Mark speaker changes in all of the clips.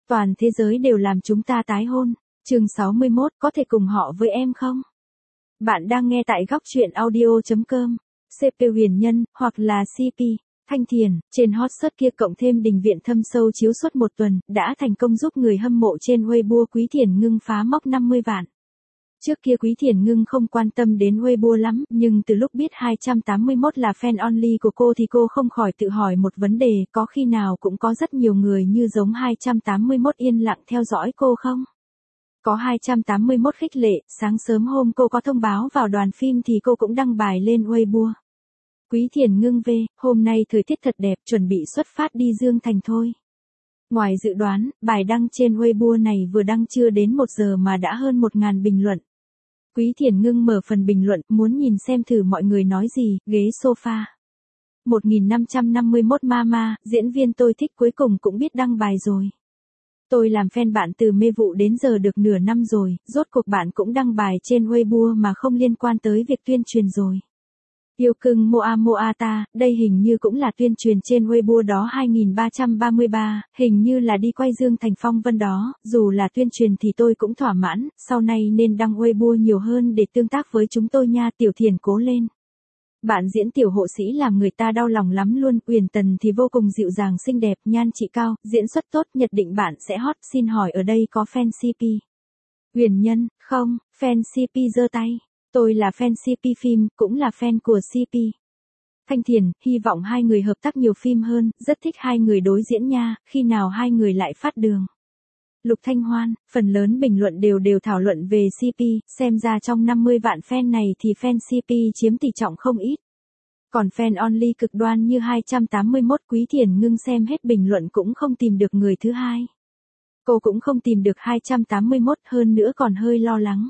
Speaker 1: Toàn thế giới đều làm chúng ta tái hôn. Chương 61, có thể cùng họ với em không? Bạn đang nghe tại góc truyện audio.com. CP Huyền Nhân, hoặc là CP. Thanh Thiền, trên hot search kia cộng thêm Đình Viện Thâm Sâu chiếu suốt một tuần, đã thành công giúp người hâm mộ trên Weibo Quý Thiền Ngưng phá mốc 50 vạn. Trước kia Quý Thiền Ngưng không quan tâm đến Weibo lắm, nhưng từ lúc biết 281 là fan only của cô thì cô không khỏi tự hỏi một vấn đề, có khi nào cũng có rất nhiều người như giống 281 yên lặng theo dõi cô không? Có 281 khích lệ, sáng sớm hôm cô có thông báo vào đoàn phim thì cô cũng đăng bài lên Weibo. Quý Thiền Ngưng về, hôm nay thời tiết thật đẹp, chuẩn bị xuất phát đi Dương Thành thôi. Ngoài dự đoán, bài đăng trên Weibo này vừa đăng chưa đến 1 giờ mà đã hơn 1.000 bình luận. Quý Thiền Ngưng mở phần bình luận, muốn nhìn xem thử mọi người nói gì, ghế sofa. 1551 Mama, diễn viên tôi thích cuối cùng cũng biết đăng bài rồi. Tôi làm fan bạn từ mê vụ đến giờ được nửa năm rồi, rốt cuộc bạn cũng đăng bài trên Weibo mà không liên quan tới việc tuyên truyền rồi. Yêu cưng Moa Moata, đây hình như cũng là tuyên truyền trên Weibo đó 2333, hình như là đi quay Dương Thành Phong Vân đó, dù là tuyên truyền thì tôi cũng thỏa mãn, sau này nên đăng Weibo nhiều hơn để tương tác với chúng tôi nha. Tiểu Thiền cố lên. Bạn diễn tiểu hộ sĩ làm người ta đau lòng lắm luôn, Uyển Tần thì vô cùng dịu dàng xinh đẹp, nhan trị cao, diễn xuất tốt, nhận định bạn sẽ hot, xin hỏi ở đây có fan CP? Huyền Nhân, không, fan CP giơ tay. Tôi là fan CP phim, cũng là fan của CP. Thanh Thiền, hy vọng hai người hợp tác nhiều phim hơn, rất thích hai người đối diễn nha, khi nào hai người lại phát đường. Lục Thanh Hoan, phần lớn bình luận đều thảo luận về CP, xem ra trong 50 vạn fan này thì fan CP chiếm tỷ trọng không ít. Còn fan only cực đoan như 281 Quý Thiền Ngưng xem hết bình luận cũng không tìm được người thứ hai. Cô cũng không tìm được 281, hơn nữa còn hơi lo lắng.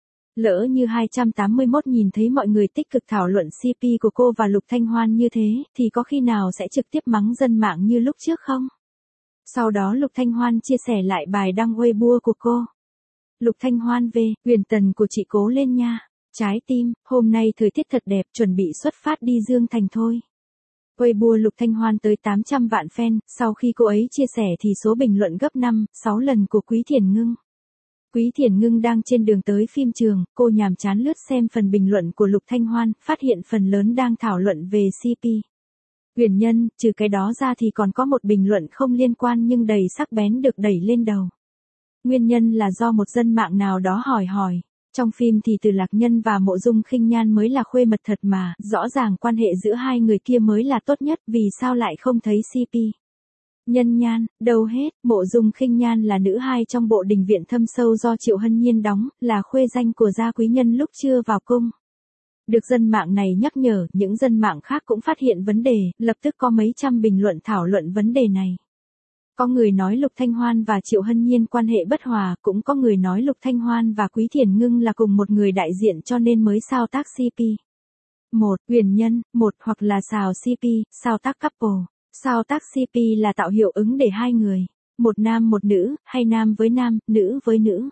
Speaker 1: Lỡ như 281 nhìn thấy mọi người tích cực thảo luận CP của cô và Lục Thanh Hoan như thế, thì có khi nào sẽ trực tiếp mắng dân mạng như lúc trước không? Sau đó Lục Thanh Hoan chia sẻ lại bài đăng Weibo của cô. Lục Thanh Hoan về, Huyền Tần của chị cố lên nha. Trái tim, hôm nay thời tiết thật đẹp, chuẩn bị xuất phát đi Dương Thành thôi. Weibo Lục Thanh Hoan tới 800 vạn fan, sau khi cô ấy chia sẻ thì số bình luận gấp 5, 6 lần của Quý Thiền Ngưng. Quý Thiền Ngưng đang trên đường tới phim trường, cô nhàm chán lướt xem phần bình luận của Lục Thanh Hoan, phát hiện phần lớn đang thảo luận về CP. Huyền Nhân, trừ cái đó ra thì còn có một bình luận không liên quan nhưng đầy sắc bén được đẩy lên đầu. Nguyên nhân là do một dân mạng nào đó hỏi. Trong phim thì Từ Lạc Nhân và Mộ Dung Khinh Nhan mới là khuê mật thật mà, rõ ràng quan hệ giữa hai người kia mới là tốt nhất, vì sao lại không thấy CP? Nhân Nhan, đâu hết, Mộ Dung Khinh Nhan là nữ hai trong bộ Đình Viện Thâm Sâu do Triệu Hân Nhiên đóng, là khuê danh của gia quý nhân lúc chưa vào cung. Được dân mạng này nhắc nhở, những dân mạng khác cũng phát hiện vấn đề, lập tức có mấy trăm bình luận thảo luận vấn đề này. Có người nói Lục Thanh Hoan và Triệu Hân Nhiên quan hệ bất hòa, cũng có người nói Lục Thanh Hoan và Quý Thiền Ngưng là cùng một người đại diện cho nên mới sao tác CP. 1. Huyền Nhân, 1 hoặc là xào CP, sao tác couple. Sao tác CP là tạo hiệu ứng để hai người, một nam một nữ, hay nam với nam, nữ với nữ.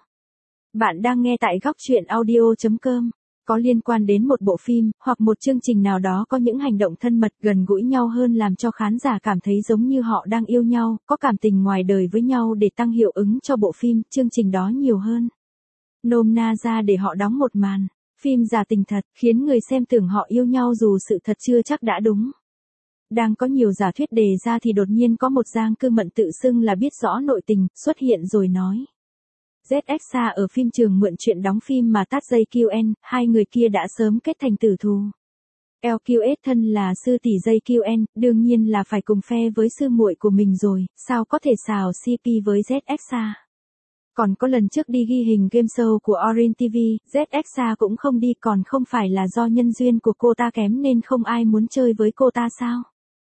Speaker 1: Bạn đang nghe tại góc truyện audio.com. Có liên quan đến một bộ phim, hoặc một chương trình nào đó có những hành động thân mật gần gũi nhau hơn làm cho khán giả cảm thấy giống như họ đang yêu nhau, có cảm tình ngoài đời với nhau để tăng hiệu ứng cho bộ phim, chương trình đó nhiều hơn. Nôm na ra để họ đóng một màn, phim giả tình thật, khiến người xem tưởng họ yêu nhau dù sự thật chưa chắc đã đúng. Đang có nhiều giả thuyết đề ra thì đột nhiên có một Giang Cư Mận tự xưng là biết rõ nội tình, xuất hiện rồi nói. ZXA ở phim trường mượn chuyện đóng phim mà tắt dây QN, hai người kia đã sớm kết thành tử thù. LQS thân là sư tỷ dây QN, đương nhiên là phải cùng phe với sư muội của mình rồi, sao có thể xào CP với ZXA. Còn có lần trước đi ghi hình game show của Orange TV, ZXA cũng không đi, còn không phải là do nhân duyên của cô ta kém nên không ai muốn chơi với cô ta sao?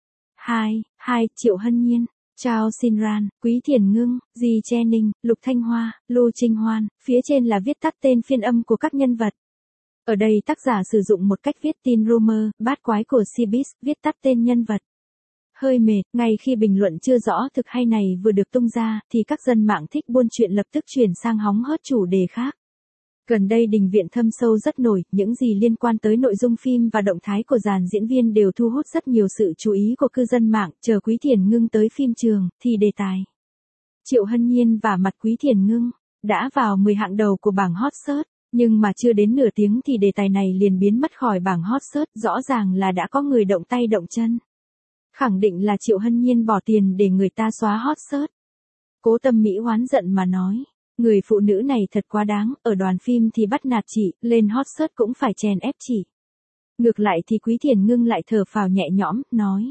Speaker 1: 2. Triệu Hân Nhiên, Chao Sinran, Quý Thiền Ngưng, Di Che Ninh, Lục Thanh Hoa, Lưu Trinh Hoan, phía trên là viết tắt tên phiên âm của các nhân vật. Ở đây tác giả sử dụng một cách viết tin rumor, bát quái của Cbiz, viết tắt tên nhân vật. Hơi mệt, ngay khi bình luận chưa rõ thực hay này vừa được tung ra, thì các dân mạng thích buôn chuyện lập tức chuyển sang hóng hớt chủ đề khác. Gần đây Đình Viện Thâm Sâu rất nổi, những gì liên quan tới nội dung phim và động thái của dàn diễn viên đều thu hút rất nhiều sự chú ý của cư dân mạng, chờ Quý Thiền Ngưng tới phim trường, thì đề tài Triệu Hân Nhiên và mặt Quý Thiền Ngưng đã vào 10 hạng đầu của bảng hot search, nhưng mà chưa đến nửa tiếng thì đề tài này liền biến mất khỏi bảng hot search, rõ ràng là đã có người động tay động chân. Khẳng định là Triệu Hân Nhiên bỏ tiền để người ta xóa hot search. Cố Tâm Mỹ oán giận mà nói, người phụ nữ này thật quá đáng, ở đoàn phim thì bắt nạt chị, lên hot search cũng phải chèn ép chị. Ngược lại thì Quý Thiền Ngưng lại thở phào nhẹ nhõm, nói,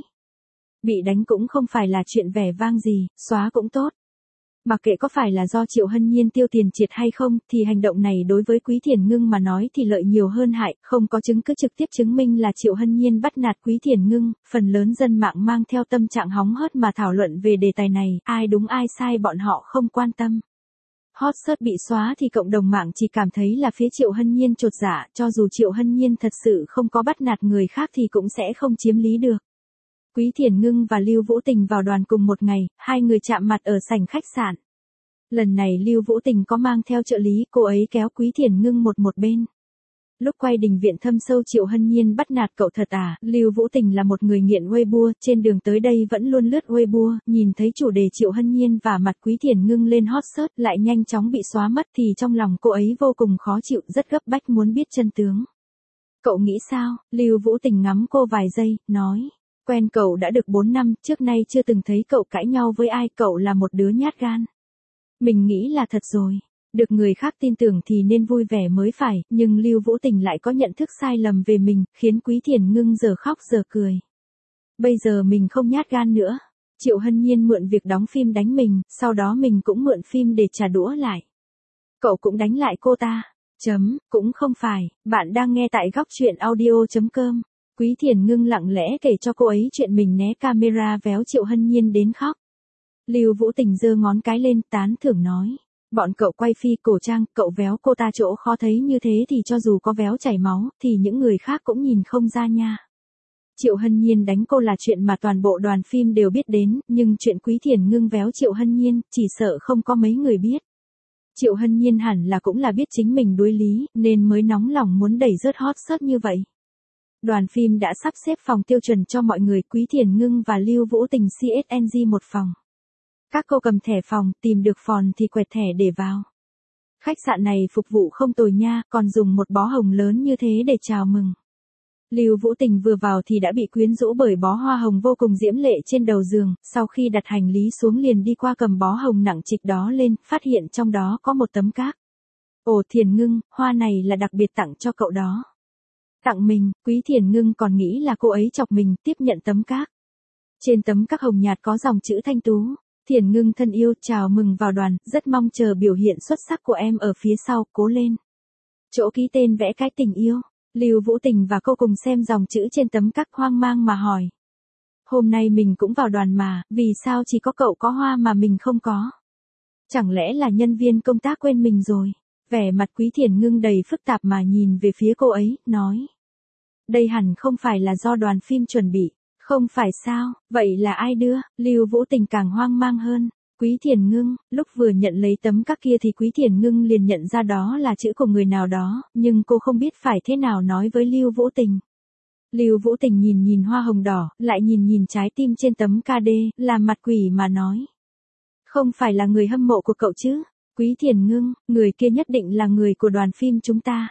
Speaker 1: bị đánh cũng không phải là chuyện vẻ vang gì, xóa cũng tốt. Mặc kệ có phải là do Triệu Hân Nhiên tiêu tiền triệt hay không, thì hành động này đối với Quý Thiền Ngưng mà nói thì lợi nhiều hơn hại, không có chứng cứ trực tiếp chứng minh là Triệu Hân Nhiên bắt nạt Quý Thiền Ngưng, phần lớn dân mạng mang theo tâm trạng hóng hớt mà thảo luận về đề tài này, ai đúng ai sai bọn họ không quan tâm. Hot search bị xóa thì cộng đồng mạng chỉ cảm thấy là phía Triệu Hân Nhiên chột dạ, cho dù Triệu Hân Nhiên thật sự không có bắt nạt người khác thì cũng sẽ không chiếm lý được. Quý Thiền Ngưng và Lưu Vũ Tình vào đoàn cùng một ngày, hai người chạm mặt ở sảnh khách sạn. Lần này Lưu Vũ Tình có mang theo trợ lý, cô ấy kéo Quý Thiền Ngưng một bên. Lúc quay Đình Viện Thâm Sâu Triệu Hân Nhiên bắt nạt cậu thật à, Lưu Vũ Tình là một người nghiện Weibo, trên đường tới đây vẫn luôn lướt Weibo, nhìn thấy chủ đề Triệu Hân Nhiên và mặt Quý Thiền Ngưng lên hot search lại nhanh chóng bị xóa mất thì trong lòng cô ấy vô cùng khó chịu, rất gấp bách muốn biết chân tướng. Cậu nghĩ sao? Lưu Vũ Tình ngắm cô vài giây, nói. Quen cậu đã được 4 năm, trước nay chưa từng thấy cậu cãi nhau với ai, cậu là một đứa nhát gan. Mình nghĩ là thật rồi. Được người khác tin tưởng thì nên vui vẻ mới phải, nhưng Lưu Vũ Tình lại có nhận thức sai lầm về mình, khiến Quý Thiền Ngưng giờ khóc giờ cười. Bây giờ mình không nhát gan nữa. Triệu Hân Nhiên mượn việc đóng phim đánh mình, sau đó mình cũng mượn phim để trả đũa lại. Cậu cũng đánh lại cô ta. Cũng không phải, bạn đang nghe tại góc truyện audio.com. Quý Thiền Ngưng lặng lẽ kể cho cô ấy chuyện mình né camera véo Triệu Hân Nhiên đến khóc. Lưu Vũ Tình giơ ngón cái lên tán thưởng nói. Bọn cậu quay phi cổ trang, cậu véo cô ta chỗ khó thấy như thế thì cho dù có véo chảy máu, thì những người khác cũng nhìn không ra nha. Triệu Hân Nhiên đánh cô là chuyện mà toàn bộ đoàn phim đều biết đến, nhưng chuyện Quý Thiền Ngưng véo Triệu Hân Nhiên, chỉ sợ không có mấy người biết. Triệu Hân Nhiên hẳn là cũng là biết chính mình đuối lý, nên mới nóng lòng muốn đẩy rớt hot search như vậy. Đoàn phim đã sắp xếp phòng tiêu chuẩn cho mọi người, Quý Thiền Ngưng và Lưu Vũ Tình CSNG một phòng. Các cô cầm thẻ phòng, tìm được phòng thì quẹt thẻ để vào. Khách sạn này phục vụ không tồi nha, còn dùng một bó hồng lớn như thế để chào mừng. Lưu Vũ Tình vừa vào thì đã bị quyến rũ bởi bó hoa hồng vô cùng diễm lệ trên đầu giường, sau khi đặt hành lý xuống liền đi qua cầm bó hồng nặng trịch đó lên, phát hiện trong đó có một tấm cát. Ồ Thiền Ngưng, hoa này là đặc biệt tặng cho cậu đó. Tặng mình, Quý Thiền Ngưng còn nghĩ là cô ấy chọc mình, tiếp nhận tấm cát. Trên tấm cát hồng nhạt có dòng chữ thanh tú. Thiền Ngưng thân yêu, chào mừng vào đoàn, rất mong chờ biểu hiện xuất sắc của em ở phía sau, cố lên. Chỗ ký tên vẽ cái tình yêu. Lưu Vũ Tình và cô cùng xem dòng chữ trên tấm cát hoang mang mà hỏi. Hôm nay mình cũng vào đoàn mà, vì sao chỉ có cậu có hoa mà mình không có? Chẳng lẽ là nhân viên công tác quên mình rồi? Vẻ mặt Quý Thiền Ngưng đầy phức tạp mà nhìn về phía cô ấy, nói. Đây hẳn không phải là do đoàn phim chuẩn bị. Không phải sao, vậy là ai đưa? Lưu Vũ Tình càng hoang mang hơn. Quý Thiền Ngưng, lúc vừa nhận lấy tấm cát kia thì Quý Thiền Ngưng liền nhận ra đó là chữ của người nào đó, nhưng cô không biết phải thế nào nói với Lưu Vũ Tình. Lưu Vũ Tình nhìn hoa hồng đỏ, lại nhìn trái tim trên tấm KD, làm mặt quỷ mà nói. Không phải là người hâm mộ của cậu chứ? Quý Thiền Ngưng, người kia nhất định là người của đoàn phim chúng ta.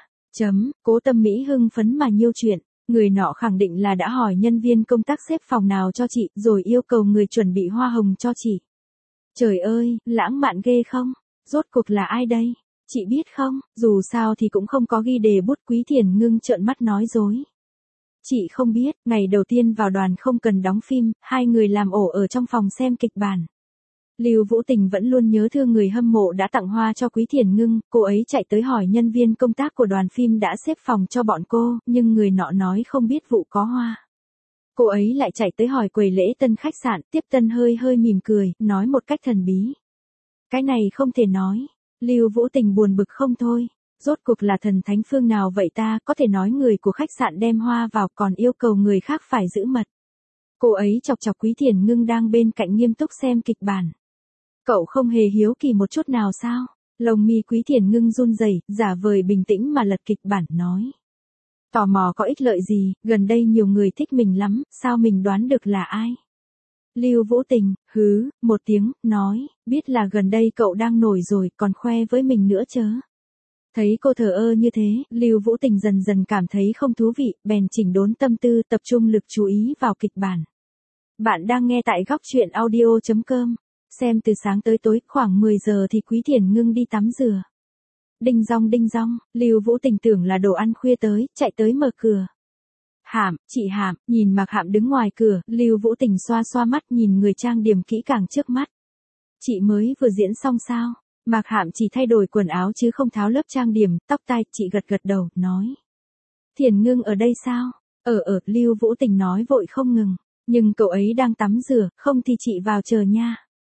Speaker 1: Cố Tâm Mỹ hưng phấn mà nhiêu chuyện. Người nọ khẳng định là đã hỏi nhân viên công tác xếp phòng nào cho chị, rồi yêu cầu người chuẩn bị hoa hồng cho chị. Trời ơi, lãng mạn ghê không? Rốt cuộc là ai đây? Chị biết không, dù sao thì cũng không có ghi đề bút. Quý Thiền Ngưng trợn mắt nói dối. Chị không biết, ngày đầu tiên vào đoàn không cần đóng phim, hai người làm ổ ở trong phòng xem kịch bản. Lưu Vũ Tình vẫn luôn nhớ thương người hâm mộ đã tặng hoa cho Quý Thiền Ngưng, cô ấy chạy tới hỏi nhân viên công tác của đoàn phim đã xếp phòng cho bọn cô, nhưng người nọ nói không biết vụ có hoa. Cô ấy lại chạy tới hỏi quầy lễ tân khách sạn, tiếp tân hơi mỉm cười, nói một cách thần bí. Cái này không thể nói. Lưu Vũ Tình buồn bực không thôi. Rốt cuộc là thần thánh phương nào vậy ta, có thể nói người của khách sạn đem hoa vào còn yêu cầu người khác phải giữ mật. Cô ấy chọc Quý Thiền Ngưng đang bên cạnh nghiêm túc xem kịch bản. Cậu không hề hiếu kỳ một chút nào sao? Lông mi Quý Thiền Ngưng run rẩy, giả vời bình tĩnh mà lật kịch bản nói. Tò mò có ích lợi gì, gần đây nhiều người thích mình lắm, sao mình đoán được là ai? Lưu Vũ Tình, hứ, một tiếng, nói, biết là gần đây cậu đang nổi rồi, còn khoe với mình nữa chớ. Thấy cô thờ ơ như thế, Lưu Vũ Tình dần dần cảm thấy không thú vị, bèn chỉnh đốn tâm tư, tập trung lực chú ý vào kịch bản. Bạn đang nghe tại góc truyện audio.com. Xem từ sáng tới tối, khoảng 10 giờ thì Quý Thiển Ngưng đi tắm rửa. Đinh dong, Lưu Vũ Tình tưởng là đồ ăn khuya tới, chạy tới mở cửa. Hạm, chị Hạm, nhìn Mạc Hạm đứng ngoài cửa, Lưu Vũ Tình xoa xoa mắt nhìn người trang điểm kỹ càng trước mắt. Chị mới vừa diễn xong sao? Mạc Hạm chỉ thay đổi quần áo chứ không tháo lớp trang điểm, tóc tai, chị gật gật đầu, nói. Thiển Ngưng ở đây sao? Lưu Vũ Tình nói vội không ngừng. Nhưng cậu ấy đang tắm rửa, không thì chị vào chờ nha.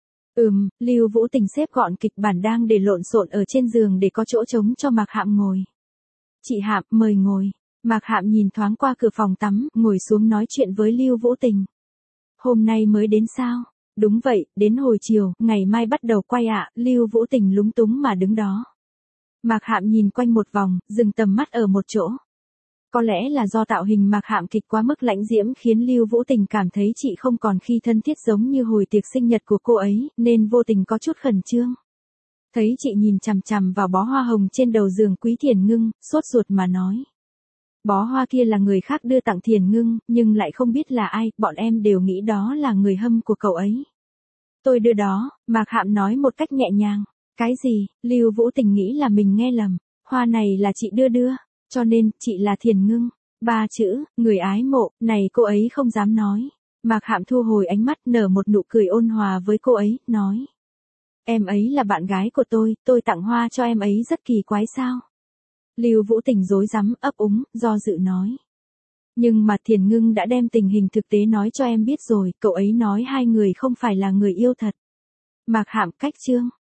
Speaker 1: Lưu Vũ Tình xếp gọn kịch bản đang để lộn xộn ở trên giường để có chỗ trống cho Mạc Hạm ngồi. Chị Hạm, mời ngồi. Mạc Hạm nhìn thoáng qua cửa phòng tắm, ngồi xuống nói chuyện với Lưu Vũ Tình. Hôm nay mới đến sao? Đúng vậy, đến hồi chiều, ngày mai bắt đầu quay ạ. Lưu Vũ Tình lúng túng mà đứng đó. Mạc Hạm nhìn quanh một vòng, dừng tầm mắt ở một chỗ. Có lẽ là do tạo hình Mạc Hạm kịch quá mức lãnh diễm khiến Lưu Vũ Tình cảm thấy chị không còn khi thân thiết giống như hồi tiệc sinh nhật của cô ấy, nên vô tình có chút khẩn trương. Thấy chị nhìn chằm chằm vào bó hoa hồng trên đầu giường Quý Thiển Ngưng, sốt ruột mà nói. Bó hoa kia là người khác đưa tặng Thiển Ngưng, nhưng lại không biết là ai, bọn em đều nghĩ đó là người hâm của cậu ấy. Tôi đưa đó, Mạc Hạm nói một cách nhẹ nhàng. Cái gì? Lưu Vũ Tình nghĩ là mình nghe lầm, hoa này là chị đưa. Cho nên, chị là Thiển Ngưng. 3 chữ, người ái mộ, này cô ấy không dám nói. Mạc Hạm thu hồi ánh mắt nở một nụ cười ôn hòa với cô ấy, nói. Em ấy là bạn gái của tôi tặng hoa cho em ấy rất kỳ quái sao? Lưu Vũ Tình rối rắm, ấp úng, do dự nói. Nhưng mà Thiển Ngưng đã đem tình hình thực tế nói cho em biết rồi, cậu ấy nói hai người không phải là người yêu thật. Mạc Hạm cách chương.